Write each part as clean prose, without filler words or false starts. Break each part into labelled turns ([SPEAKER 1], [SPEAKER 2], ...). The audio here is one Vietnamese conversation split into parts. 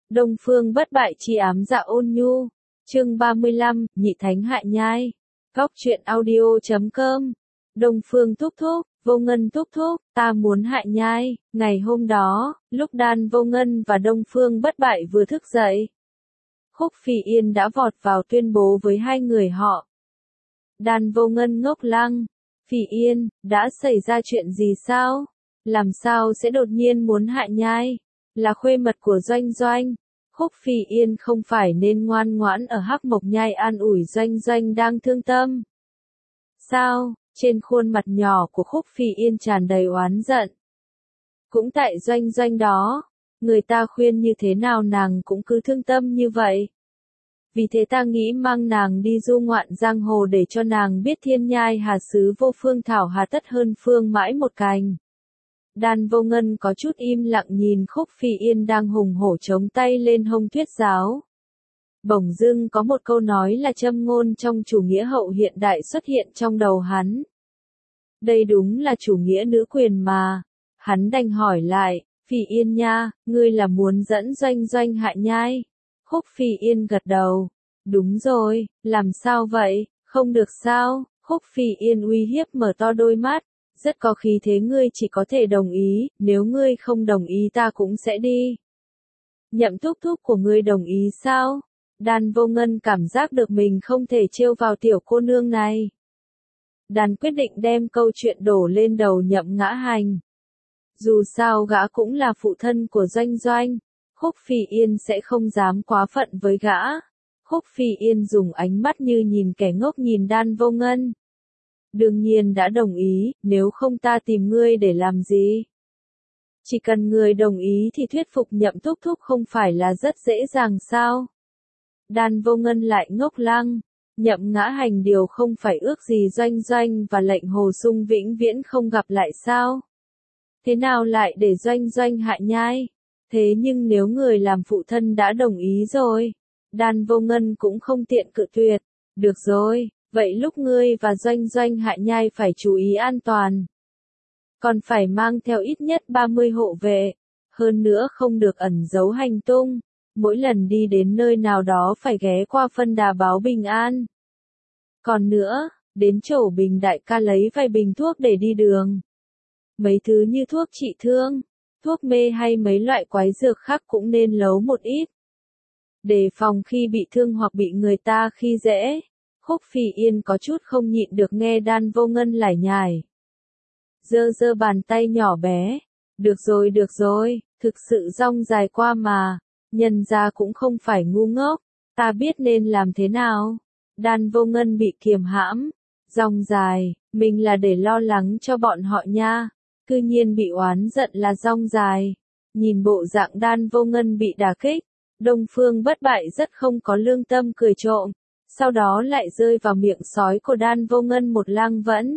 [SPEAKER 1] Đông Phương bất bại chi ám dạ ôn nhu. Chương 35, Nhị Thánh Hạ Nhai. Góc truyện audio.com. Đông Phương thúc thúc, Vô Ngân thúc thúc, ta muốn Hạ Nhai. Ngày hôm đó, lúc Đan Vô Ngân và Đông Phương bất bại vừa thức dậy, Khúc Phỉ Yên đã vọt vào tuyên bố với hai người họ. Đan Vô Ngân ngốc lăng. Phỉ Yên, đã xảy ra chuyện gì sao? Làm sao sẽ đột nhiên muốn Hạ Nhai? Là khuê mật của Doanh Doanh. Khúc Phỉ Yên không phải nên ngoan ngoãn ở Hắc Mộc Nhai an ủi Doanh Doanh đang thương tâm. Sao? Trên khuôn mặt nhỏ của Khúc Phỉ Yên tràn đầy oán giận. Cũng tại Doanh Doanh đó, người ta khuyên như thế nào nàng cũng cứ thương tâm như vậy. Vì thế ta nghĩ mang nàng đi du ngoạn giang hồ để cho nàng biết thiên nhai hà xứ vô phương thảo hà tất hơn phương mãi một cành. Đan Vô Ngân có chút im lặng nhìn Khúc Phỉ Yên đang hùng hổ chống tay lên hông thuyết giáo. Bỗng dưng có một câu nói là châm ngôn trong chủ nghĩa hậu hiện đại xuất hiện trong đầu hắn. Đây đúng là chủ nghĩa nữ quyền mà. Hắn đành hỏi lại, Phỉ Yên nha, ngươi là muốn dẫn Doanh Doanh Hạ Nhai? Khúc Phỉ Yên gật đầu. Đúng rồi, làm sao vậy, không được sao? Khúc Phỉ Yên uy hiếp mở to đôi mắt. Rất có khí thế, ngươi chỉ có thể đồng ý, nếu ngươi không đồng ý ta cũng sẽ đi. Nhậm thúc thúc của ngươi đồng ý sao? Đan Vô Ngân cảm giác được mình không thể trêu vào tiểu cô nương này. Đan quyết định đem câu chuyện đổ lên đầu Nhậm Ngã Hành. Dù sao gã cũng là phụ thân của Doanh Doanh, Khúc Phỉ Yên sẽ không dám quá phận với gã. Khúc Phỉ Yên dùng ánh mắt như nhìn kẻ ngốc nhìn Đan Vô Ngân. Đương nhiên đã đồng ý, nếu không ta tìm ngươi để làm gì? Chỉ cần ngươi đồng ý thì thuyết phục Nhậm thúc thúc không phải là rất dễ dàng sao? Đan Vô Ngân lại ngốc lăng. Nhậm Ngã Hành điều không phải ước gì Doanh Doanh và lệnh Hồ Sung vĩnh viễn không gặp lại sao? Thế nào lại để Doanh Doanh Hạ Nhai? Thế nhưng nếu người làm phụ thân đã đồng ý rồi, Đan Vô Ngân cũng không tiện cự tuyệt. Được rồi, vậy lúc ngươi và Doanh Doanh Hạ Nhai phải chú ý an toàn. Còn phải mang theo ít nhất 30 hộ vệ. Hơn nữa không được ẩn giấu hành tung. Mỗi lần đi đến nơi nào đó phải ghé qua phân đà báo bình an. Còn nữa, đến chỗ Bình đại ca lấy vài bình thuốc để đi đường. Mấy thứ như thuốc trị thương, thuốc mê hay mấy loại quái dược khác cũng nên lấu một ít. Đề phòng khi bị thương hoặc bị người ta khi dễ. Khúc Phỉ Yên có chút không nhịn được nghe Đan Vô Ngân lải nhải. Giơ bàn tay nhỏ bé. Được rồi, thực sự rong dài qua mà. Nhân ra cũng không phải ngu ngốc. Ta biết nên làm thế nào. Đan Vô Ngân bị kiềm hãm. Rong dài, mình là để lo lắng cho bọn họ nha. Cư nhiên bị oán giận là rong dài. Nhìn bộ dạng Đan Vô Ngân bị đả kích, Đông Phương bất bại rất không có lương tâm cười trộm. Sau đó lại rơi vào miệng sói của Đan Vô Ngân một lang vẫn.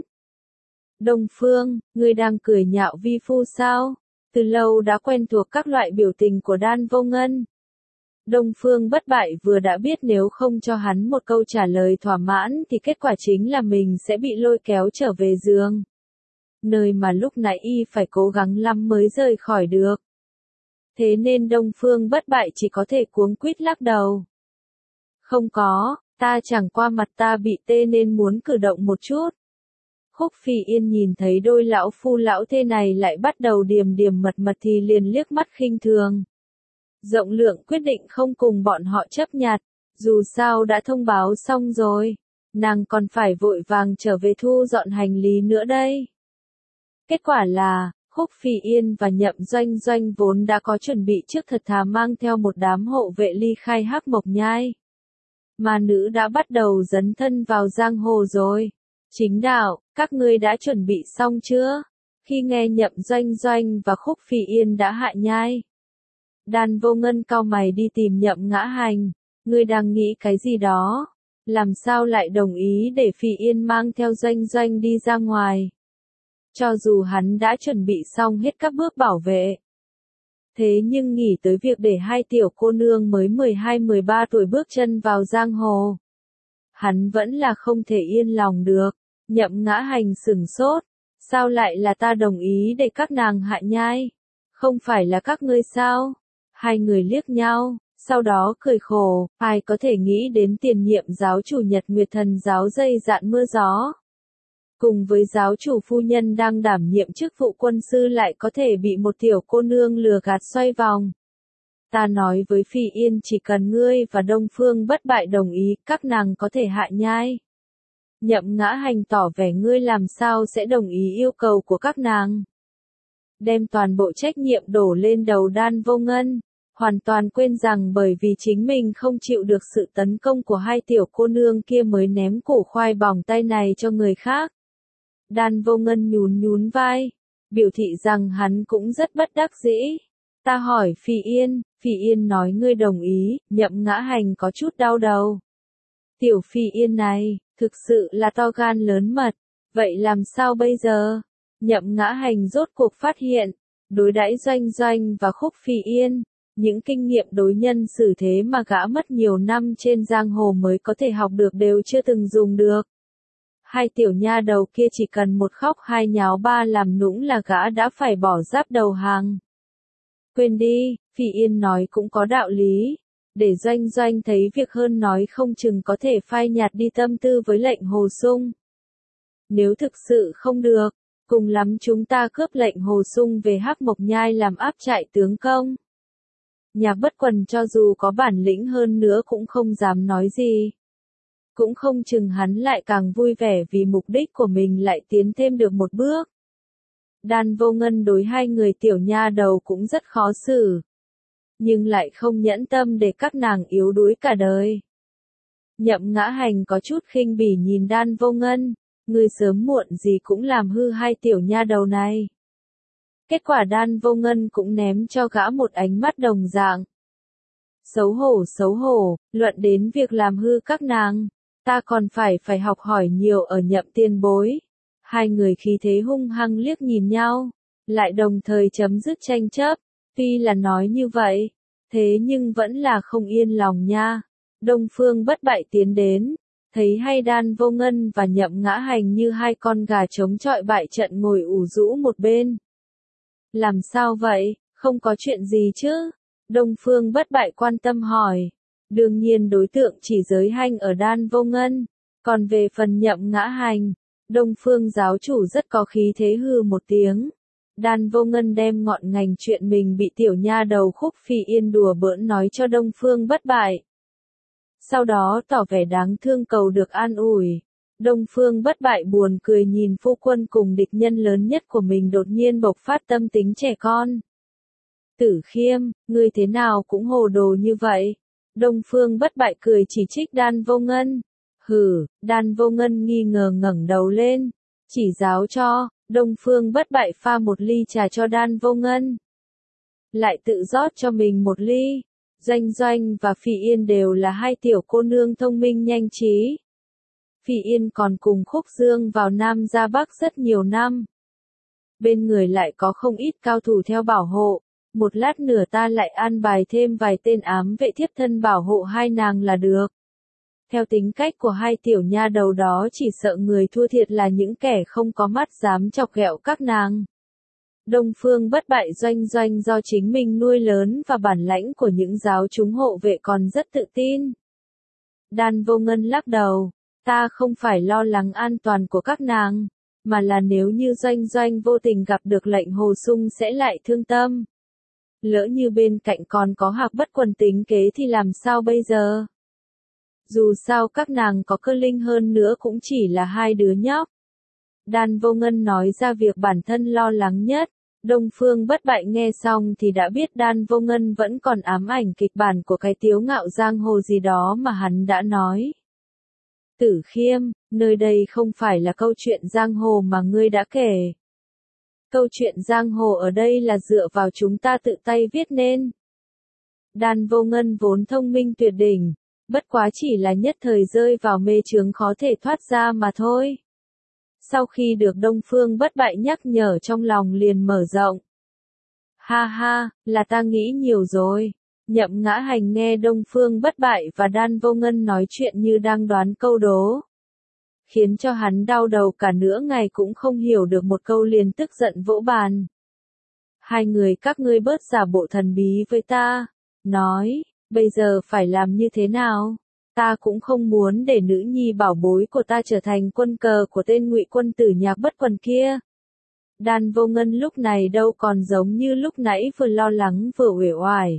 [SPEAKER 1] Đông Phương, ngươi đang cười nhạo vi phu sao? Từ lâu đã quen thuộc các loại biểu tình của Đan Vô Ngân. Đông Phương bất bại vừa đã biết nếu không cho hắn một câu trả lời thỏa mãn thì kết quả chính là mình sẽ bị lôi kéo trở về giường. Nơi mà lúc nãy y phải cố gắng lắm mới rời khỏi được. Thế nên Đông Phương bất bại chỉ có thể cuống quýt lắc đầu. Không có, ta chẳng qua mặt ta bị tê nên muốn cử động một chút. Khúc Phỉ Yên nhìn thấy đôi lão phu lão thê này lại bắt đầu điềm điềm mật mật thì liền liếc mắt khinh thường. Rộng Lượng quyết định không cùng bọn họ chấp nhặt, dù sao đã thông báo xong rồi, nàng còn phải vội vàng trở về thu dọn hành lý nữa đây. Kết quả là, Khúc Phỉ Yên và Nhậm Doanh Doanh vốn đã có chuẩn bị trước thật thà mang theo một đám hộ vệ ly khai Hắc Mộc Nhai. Mà nữ đã bắt đầu dấn thân vào giang hồ rồi. Chính đạo, các ngươi đã chuẩn bị xong chưa? Khi nghe Nhậm Doanh Doanh và Khúc Phỉ Yên đã hạ nhai, Đan Vô Ngân cau mày đi tìm Nhậm Ngã Hành. Ngươi đang nghĩ cái gì đó? Làm sao lại đồng ý để Phỉ Yên mang theo Doanh Doanh đi ra ngoài? Cho dù hắn đã chuẩn bị xong hết các bước bảo vệ. Thế nhưng nghĩ tới việc để hai tiểu cô nương mới 12-13 tuổi bước chân vào giang hồ, hắn vẫn là không thể yên lòng được. Nhậm Ngã Hành sửng sốt. Sao lại là ta đồng ý để các nàng hạ nhai? Không phải là các ngươi sao? Hai người liếc nhau, sau đó cười khổ, ai có thể nghĩ đến tiền nhiệm giáo chủ Nhật Nguyệt Thần giáo dây dạn mưa gió. Cùng với giáo chủ phu nhân đang đảm nhiệm chức vụ quân sư lại có thể bị một tiểu cô nương lừa gạt xoay vòng. Ta nói với Phi Yên chỉ cần ngươi và Đông Phương Bất Bại đồng ý, các nàng có thể hạ nhai. Nhậm Ngã Hành tỏ vẻ ngươi làm sao sẽ đồng ý yêu cầu của các nàng. Đem toàn bộ trách nhiệm đổ lên đầu Đan Vô Ngân, hoàn toàn quên rằng bởi vì chính mình không chịu được sự tấn công của hai tiểu cô nương kia mới ném củ khoai bỏng tay này cho người khác. Đan Vô Ngân nhún nhún vai, biểu thị rằng hắn cũng rất bất đắc dĩ. Ta hỏi Phi Yên nói ngươi đồng ý, Nhậm Ngã Hành có chút đau đầu. Tiểu Phi Yên này, thực sự là to gan lớn mật, vậy làm sao bây giờ? Nhậm Ngã Hành rốt cuộc phát hiện, đối đãi Doanh Doanh và Khúc Phi Yên, những kinh nghiệm đối nhân xử thế mà gã mất nhiều năm trên giang hồ mới có thể học được đều chưa từng dùng được. Hai tiểu nha đầu kia chỉ cần một khóc hai nháo ba làm nũng là gã đã phải bỏ giáp đầu hàng. Quên đi, Phi Yên nói cũng có đạo lý. Để Doanh Doanh thấy việc hơn nói không chừng có thể phai nhạt đi tâm tư với lệnh Hồ Sung. Nếu thực sự không được, cùng lắm chúng ta cướp lệnh Hồ Sung về Hắc Mộc Nhai làm áp trại tướng công. Nhà Bất Quần cho dù có bản lĩnh hơn nữa cũng không dám nói gì. Cũng không chừng hắn lại càng vui vẻ vì mục đích của mình lại tiến thêm được một bước. Đan Vô Ngân đối hai người tiểu nha đầu cũng rất khó xử. Nhưng lại không nhẫn tâm để các nàng yếu đuối cả đời. Nhậm Ngã Hành có chút khinh bỉ nhìn Đan Vô Ngân, ngươi sớm muộn gì cũng làm hư hai tiểu nha đầu này. Kết quả Đan Vô Ngân cũng ném cho gã một ánh mắt đồng dạng. Xấu hổ, luận đến việc làm hư các nàng, ta còn phải học hỏi nhiều ở Nhậm tiền bối. Hai người khí thế hung hăng liếc nhìn nhau, lại đồng thời chấm dứt tranh chấp. Tuy là nói như vậy, thế nhưng vẫn là không yên lòng nha. Đông Phương Bất Bại tiến đến, thấy hay Đan Vô Ngân và Nhậm Ngã Hành như hai con gà chống chọi bại trận ngồi ủ rũ một bên. Làm sao vậy, không có chuyện gì chứ? Đông Phương Bất Bại quan tâm hỏi. Đương nhiên đối tượng chỉ giới hành ở Đan Vô Ngân, còn về phần Nhậm Ngã Hành, Đông Phương giáo chủ rất có khí thế hừ một tiếng. Đan Vô Ngân đem ngọn ngành chuyện mình bị tiểu nha đầu Khúc Phi Yên đùa bỡn nói cho Đông Phương Bất Bại. Sau đó tỏ vẻ đáng thương cầu được an ủi. Đông Phương Bất Bại buồn cười nhìn phu quân cùng địch nhân lớn nhất của mình đột nhiên bộc phát tâm tính trẻ con. Tử Khiêm, ngươi thế nào cũng hồ đồ như vậy. Đông Phương Bất Bại cười chỉ trích Đan Vô Ngân. Hừ, Đan Vô Ngân nghi ngờ ngẩng đầu lên. Chỉ giáo cho, Đông Phương Bất Bại pha một ly trà cho Đan Vô Ngân. Lại tự rót cho mình một ly. Doanh Doanh và Phi Yên đều là hai tiểu cô nương thông minh nhanh trí. Phi Yên còn cùng Khúc Dương vào Nam ra Bắc rất nhiều năm. Bên người lại có không ít cao thủ theo bảo hộ. Một lát nữa ta lại an bài thêm vài tên ám vệ thiếp thân bảo hộ hai nàng là được. Theo tính cách của hai tiểu nha đầu đó chỉ sợ người thua thiệt là những kẻ không có mắt dám chọc ghẹo các nàng. Đông Phương Bất Bại Doanh Doanh do chính mình nuôi lớn và bản lãnh của những giáo chúng hộ vệ còn rất tự tin. Đan Vô Ngân lắc đầu, ta không phải lo lắng an toàn của các nàng, mà là nếu như Doanh Doanh vô tình gặp được lệnh Hồ Sung sẽ lại thương tâm. Lỡ như bên cạnh còn có Hạc Bất Quần tính kế thì làm sao bây giờ? Dù sao các nàng có cơ linh hơn nữa cũng chỉ là hai đứa nhóc. Đan Vô Ngân nói ra việc bản thân lo lắng nhất. Đông Phương Bất Bại nghe xong thì đã biết Đan Vô Ngân vẫn còn ám ảnh kịch bản của cái tiếu ngạo giang hồ gì đó mà hắn đã nói. Tử Khiêm, nơi đây không phải là câu chuyện giang hồ mà ngươi đã kể. Câu chuyện giang hồ ở đây là dựa vào chúng ta tự tay viết nên. Đan Vô Ngân vốn thông minh tuyệt đỉnh, bất quá chỉ là nhất thời rơi vào mê chướng khó thể thoát ra mà thôi. Sau khi được Đông Phương Bất Bại nhắc nhở trong lòng liền mở rộng. Ha ha, là ta nghĩ nhiều rồi. Nhậm Ngã Hành nghe Đông Phương Bất Bại và Đan Vô Ngân nói chuyện như đang đoán câu đố. Khiến cho hắn đau đầu cả nửa ngày cũng không hiểu được một câu liền tức giận vỗ bàn. Hai người các ngươi bớt giả bộ thần bí với ta, nói, bây giờ phải làm như thế nào? Ta cũng không muốn để nữ nhi bảo bối của ta trở thành quân cờ của tên Ngụy quân tử Nhạc Bất Quần kia. Đan Vô Ngân lúc này đâu còn giống như lúc nãy vừa lo lắng vừa uể oải.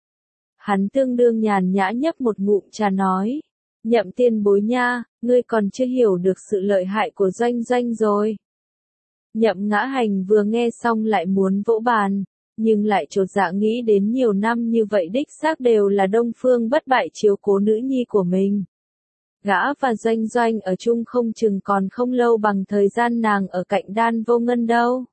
[SPEAKER 1] Hắn tương đương nhàn nhã nhấp một ngụm trà nói, Nhậm tiền bối nha, ngươi còn chưa hiểu được sự lợi hại của Doanh Doanh rồi. Nhậm Ngã Hành vừa nghe xong lại muốn vỗ bàn, nhưng lại chột dạ nghĩ đến nhiều năm như vậy đích xác đều là Đông Phương Bất Bại chiếu cố nữ nhi của mình. Gã và Doanh Doanh ở chung không chừng còn không lâu bằng thời gian nàng ở cạnh Đan Vô Ngân đâu.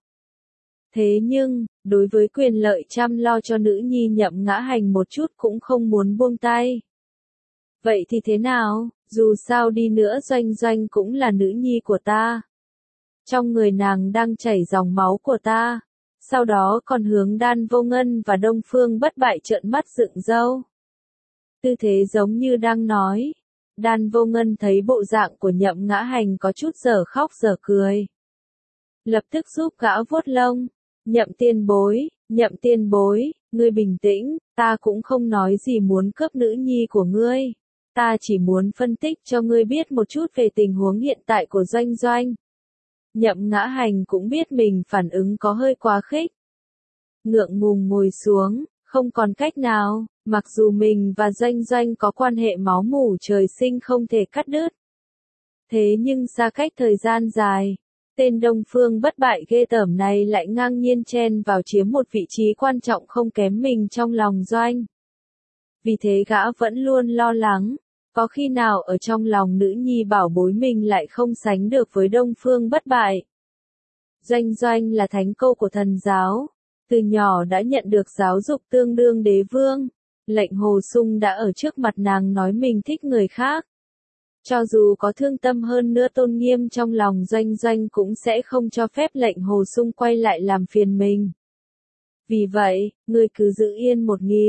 [SPEAKER 1] Thế nhưng, đối với quyền lợi chăm lo cho nữ nhi Nhậm Ngã Hành một chút cũng không muốn buông tay. Vậy thì thế nào, dù sao đi nữa Doanh Doanh cũng là nữ nhi của ta. Trong người nàng đang chảy dòng máu của ta. Sau đó còn hướng Đan Vô Ngân và Đông Phương Bất Bại trợn mắt dựng râu. Tư thế giống như đang nói. Đan Vô Ngân thấy bộ dạng của Nhậm Ngã Hành có chút dở khóc dở cười. Lập tức giúp gã vuốt lông. Nhậm tiền bối, ngươi bình tĩnh, ta cũng không nói gì muốn cướp nữ nhi của ngươi. Ta chỉ muốn phân tích cho ngươi biết một chút về tình huống hiện tại của Doanh Doanh. Nhậm Ngã Hành cũng biết mình phản ứng có hơi quá khích. Ngượng ngùng ngồi xuống, không còn cách nào, mặc dù mình và Doanh Doanh có quan hệ máu mủ trời sinh không thể cắt đứt. Thế nhưng xa cách thời gian dài, tên Đông Phương Bất Bại ghê tởm này lại ngang nhiên chen vào chiếm một vị trí quan trọng không kém mình trong lòng Doanh. Vì thế gã vẫn luôn lo lắng. Có khi nào ở trong lòng nữ nhi bảo bối mình lại không sánh được với Đông Phương Bất Bại. Doanh Doanh là thánh cô của thần giáo, từ nhỏ đã nhận được giáo dục tương đương đế vương. Lệnh Hồ Sung đã ở trước mặt nàng nói mình thích người khác. Cho dù có thương tâm hơn nữa tôn nghiêm trong lòng Doanh Doanh cũng sẽ không cho phép lệnh Hồ Sung quay lại làm phiền mình. Vì vậy, ngươi cứ giữ yên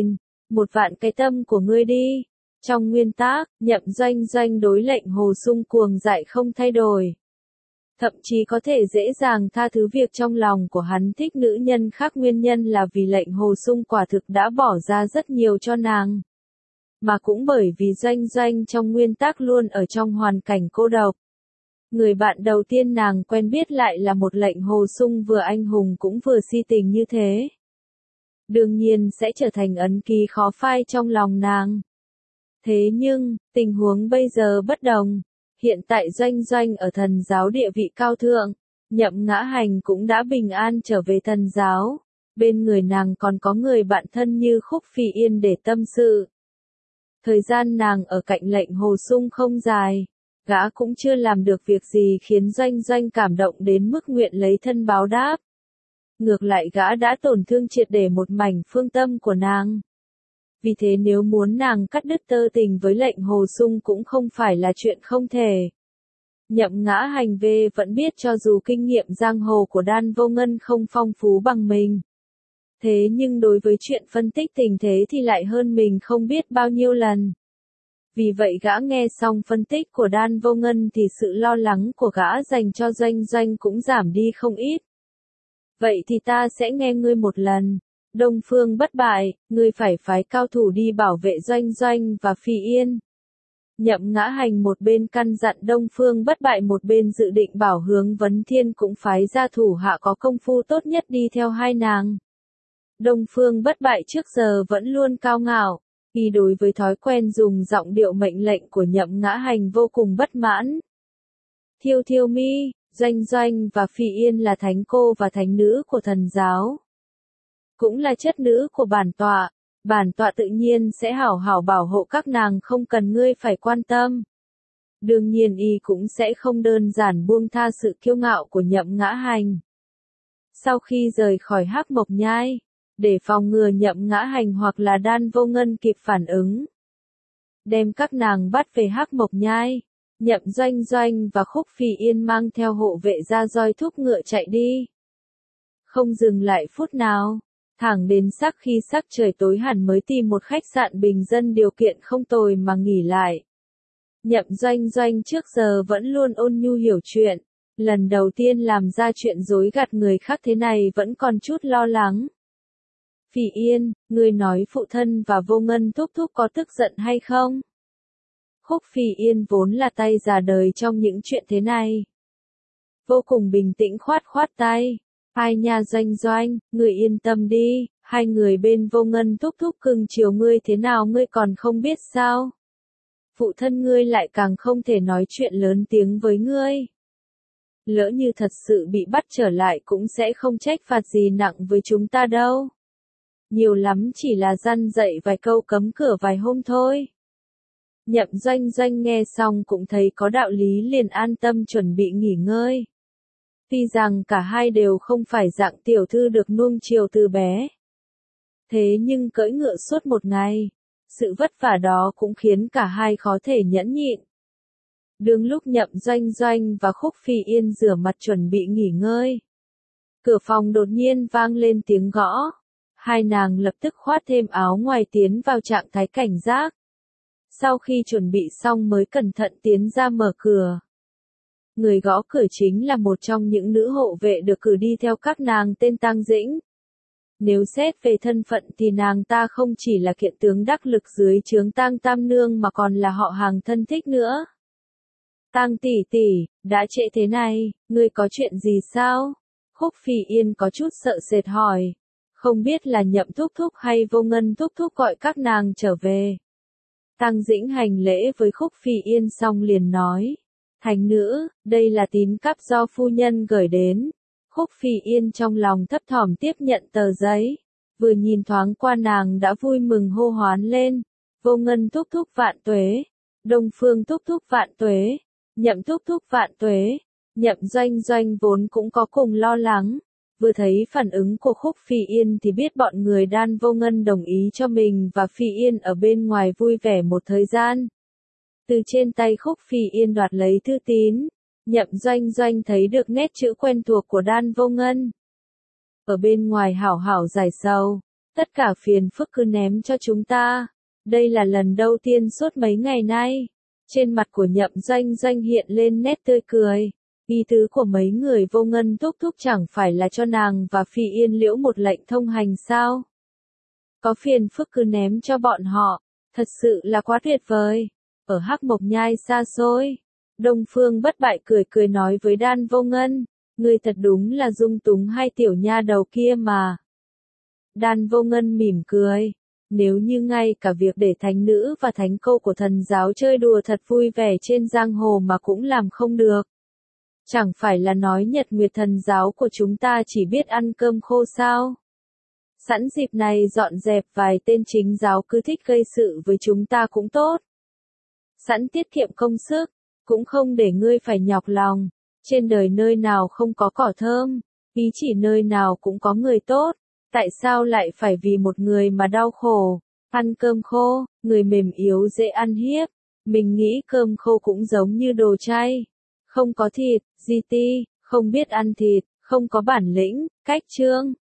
[SPEAKER 1] 1.000 cái tâm của ngươi đi. Trong nguyên tắc, Nhậm Doanh Doanh đối lệnh Hồ Sung cuồng dại không thay đổi. Thậm chí có thể dễ dàng tha thứ việc trong lòng của hắn thích nữ nhân khác nguyên nhân là vì lệnh Hồ Sung quả thực đã bỏ ra rất nhiều cho nàng. Mà cũng bởi vì Doanh Doanh trong nguyên tắc luôn ở trong hoàn cảnh cô độc. Người bạn đầu tiên nàng quen biết lại là một lệnh Hồ Sung vừa anh hùng cũng vừa si tình như thế. Đương nhiên sẽ trở thành ấn ký khó phai trong lòng nàng. Thế nhưng, tình huống bây giờ bất đồng. Hiện tại Doanh Doanh ở thần giáo địa vị cao thượng, Nhậm Ngã Hành cũng đã bình an trở về thần giáo. Bên người nàng còn có người bạn thân như Khúc Phi Yên để tâm sự. Thời gian nàng ở cạnh lệnh Hồ Sung không dài, gã cũng chưa làm được việc gì khiến Doanh Doanh cảm động đến mức nguyện lấy thân báo đáp. Ngược lại gã đã tổn thương triệt để một mảnh phương tâm của nàng. Vì thế nếu muốn nàng cắt đứt tơ tình với lệnh Hồ Sung cũng không phải là chuyện không thể. Nhậm Ngã Hành vẫn biết cho dù kinh nghiệm giang hồ của Đan Vô Ngân không phong phú bằng mình. Thế nhưng đối với chuyện phân tích tình thế thì lại hơn mình không biết bao nhiêu lần. Vì vậy gã nghe xong phân tích của Đan Vô Ngân thì sự lo lắng của gã dành cho Doanh Doanh cũng giảm đi không ít. Vậy thì ta sẽ nghe ngươi một lần. Đông Phương Bất Bại, ngươi phải phái cao thủ đi bảo vệ Doanh Doanh và Phi Yên. Nhậm Ngã Hành một bên căn dặn Đông Phương Bất Bại một bên dự định bảo Hướng Vấn Thiên cũng phái ra thủ hạ có công phu tốt nhất đi theo hai nàng. Đông Phương Bất Bại trước giờ vẫn luôn cao ngạo, y đối với thói quen dùng giọng điệu mệnh lệnh của Nhậm Ngã Hành vô cùng bất mãn. Thiêu Thiêu Mi, Doanh Doanh và Phi Yên là thánh cô và thánh nữ của thần giáo. Cũng là chất nữ của bản tọa tự nhiên sẽ hảo hảo bảo hộ các nàng không cần ngươi phải quan tâm. Đương nhiên y cũng sẽ không đơn giản buông tha sự kiêu ngạo của Nhậm Ngã Hành. Sau khi rời khỏi Hắc Mộc Nhai, để phòng ngừa Nhậm Ngã Hành hoặc là Đan Vô Ngân kịp phản ứng, đem các nàng bắt về Hắc Mộc Nhai, Nhậm Doanh Doanh và Khúc Phi Yên mang theo hộ vệ ra roi thúc ngựa chạy đi. Không dừng lại phút nào. Thẳng đến khi sắc trời tối hẳn mới tìm một khách sạn bình dân điều kiện không tồi mà nghỉ lại. Nhậm Doanh Doanh trước giờ vẫn luôn ôn nhu hiểu chuyện, lần đầu tiên làm ra chuyện dối gạt người khác thế này vẫn còn chút lo lắng. Phỉ Yên, ngươi nói phụ thân và Vô Ngân thúc thúc có tức giận hay không? Khúc Phỉ Yên vốn là tay già đời trong những chuyện thế này. Vô cùng bình tĩnh khoát khoát tay. Ai nha Doanh Doanh, ngươi yên tâm đi, hai người bên Vô Ngân thúc thúc cưng chiều ngươi thế nào ngươi còn không biết sao? Phụ thân ngươi lại càng không thể nói chuyện lớn tiếng với ngươi. Lỡ như thật sự bị bắt trở lại cũng sẽ không trách phạt gì nặng với chúng ta đâu. Nhiều lắm chỉ là răn dạy vài câu cấm cửa vài hôm thôi. Nhậm Doanh Doanh nghe xong cũng thấy có đạo lý liền an tâm chuẩn bị nghỉ ngơi. Tuy rằng cả hai đều không phải dạng tiểu thư được nuông chiều từ bé. Thế nhưng cưỡi ngựa suốt một ngày, sự vất vả đó cũng khiến cả hai khó thể nhẫn nhịn. Đương lúc Nhậm Doanh Doanh và Khúc Phỉ Yên rửa mặt chuẩn bị nghỉ ngơi. Cửa phòng đột nhiên vang lên tiếng gõ. Hai nàng lập tức khoác thêm áo ngoài tiến vào trạng thái cảnh giác. Sau khi chuẩn bị xong mới cẩn thận tiến ra mở cửa. Người gõ cửa chính là một trong những nữ hộ vệ được cử đi theo các nàng tên Tang Dĩnh. Nếu xét về thân phận thì nàng ta không chỉ là kiện tướng đắc lực dưới trướng Tang Tam Nương mà còn là họ hàng thân thích nữa. Tang tỷ tỷ, đã trễ thế này, ngươi có chuyện gì sao? Khúc Phỉ Yên có chút sợ sệt hỏi. Không biết là Nhậm thúc thúc hay Vô Ngân thúc thúc gọi các nàng trở về. Tang Dĩnh hành lễ với Khúc Phỉ Yên xong liền nói. Thành nữ, đây là tín cáp do phu nhân gửi đến. Khúc Phỉ Yên trong lòng thấp thỏm tiếp nhận tờ giấy. Vừa nhìn thoáng qua nàng đã vui mừng hô hoán lên. Vô Ngân thúc thúc vạn tuế. Đông Phương thúc thúc vạn tuế. Nhậm thúc thúc vạn tuế. Nhậm Doanh Doanh vốn cũng có cùng lo lắng. Vừa thấy phản ứng của Khúc Phỉ Yên thì biết bọn người Đan Vô Ngân đồng ý cho mình và Phỉ Yên ở bên ngoài vui vẻ một thời gian. Từ trên tay Khúc Phỉ Yên đoạt lấy thư tín, Nhậm Doanh Doanh thấy được nét chữ quen thuộc của Đan Vô Ngân. Ở bên ngoài hảo hảo giải sầu, tất cả phiền phức cứ ném cho chúng ta. Đây là lần đầu tiên suốt mấy ngày nay. Trên mặt của Nhậm Doanh Doanh hiện lên nét tươi cười. Ý tứ của mấy người Vô Ngân thúc thúc chẳng phải là cho nàng và Phỉ Yên liễu một lệnh thông hành sao? Có phiền phức cứ ném cho bọn họ, thật sự là quá tuyệt vời. Ở Hắc Mộc Nhai xa xôi, Đông Phương Bất Bại cười cười nói với Đan Vô Ngân, ngươi thật đúng là dung túng hai tiểu nha đầu kia mà. Đan Vô Ngân mỉm cười, nếu như ngay cả việc để thánh nữ và thánh cô của thần giáo chơi đùa thật vui vẻ trên giang hồ mà cũng làm không được. Chẳng phải là nói Nhật Nguyệt thần giáo của chúng ta chỉ biết ăn cơm khô sao? Sẵn dịp này dọn dẹp vài tên chính giáo cứ thích gây sự với chúng ta cũng tốt. Sẵn tiết kiệm công sức, cũng không để ngươi phải nhọc lòng. Trên đời nơi nào không có cỏ thơm, ý chỉ nơi nào cũng có người tốt. Tại sao lại phải vì một người mà đau khổ? Ăn cơm khô, người mềm yếu dễ ăn hiếp. Mình nghĩ cơm khô cũng giống như đồ chay. Không có thịt, di ti, không biết ăn thịt, không có bản lĩnh, cách chương.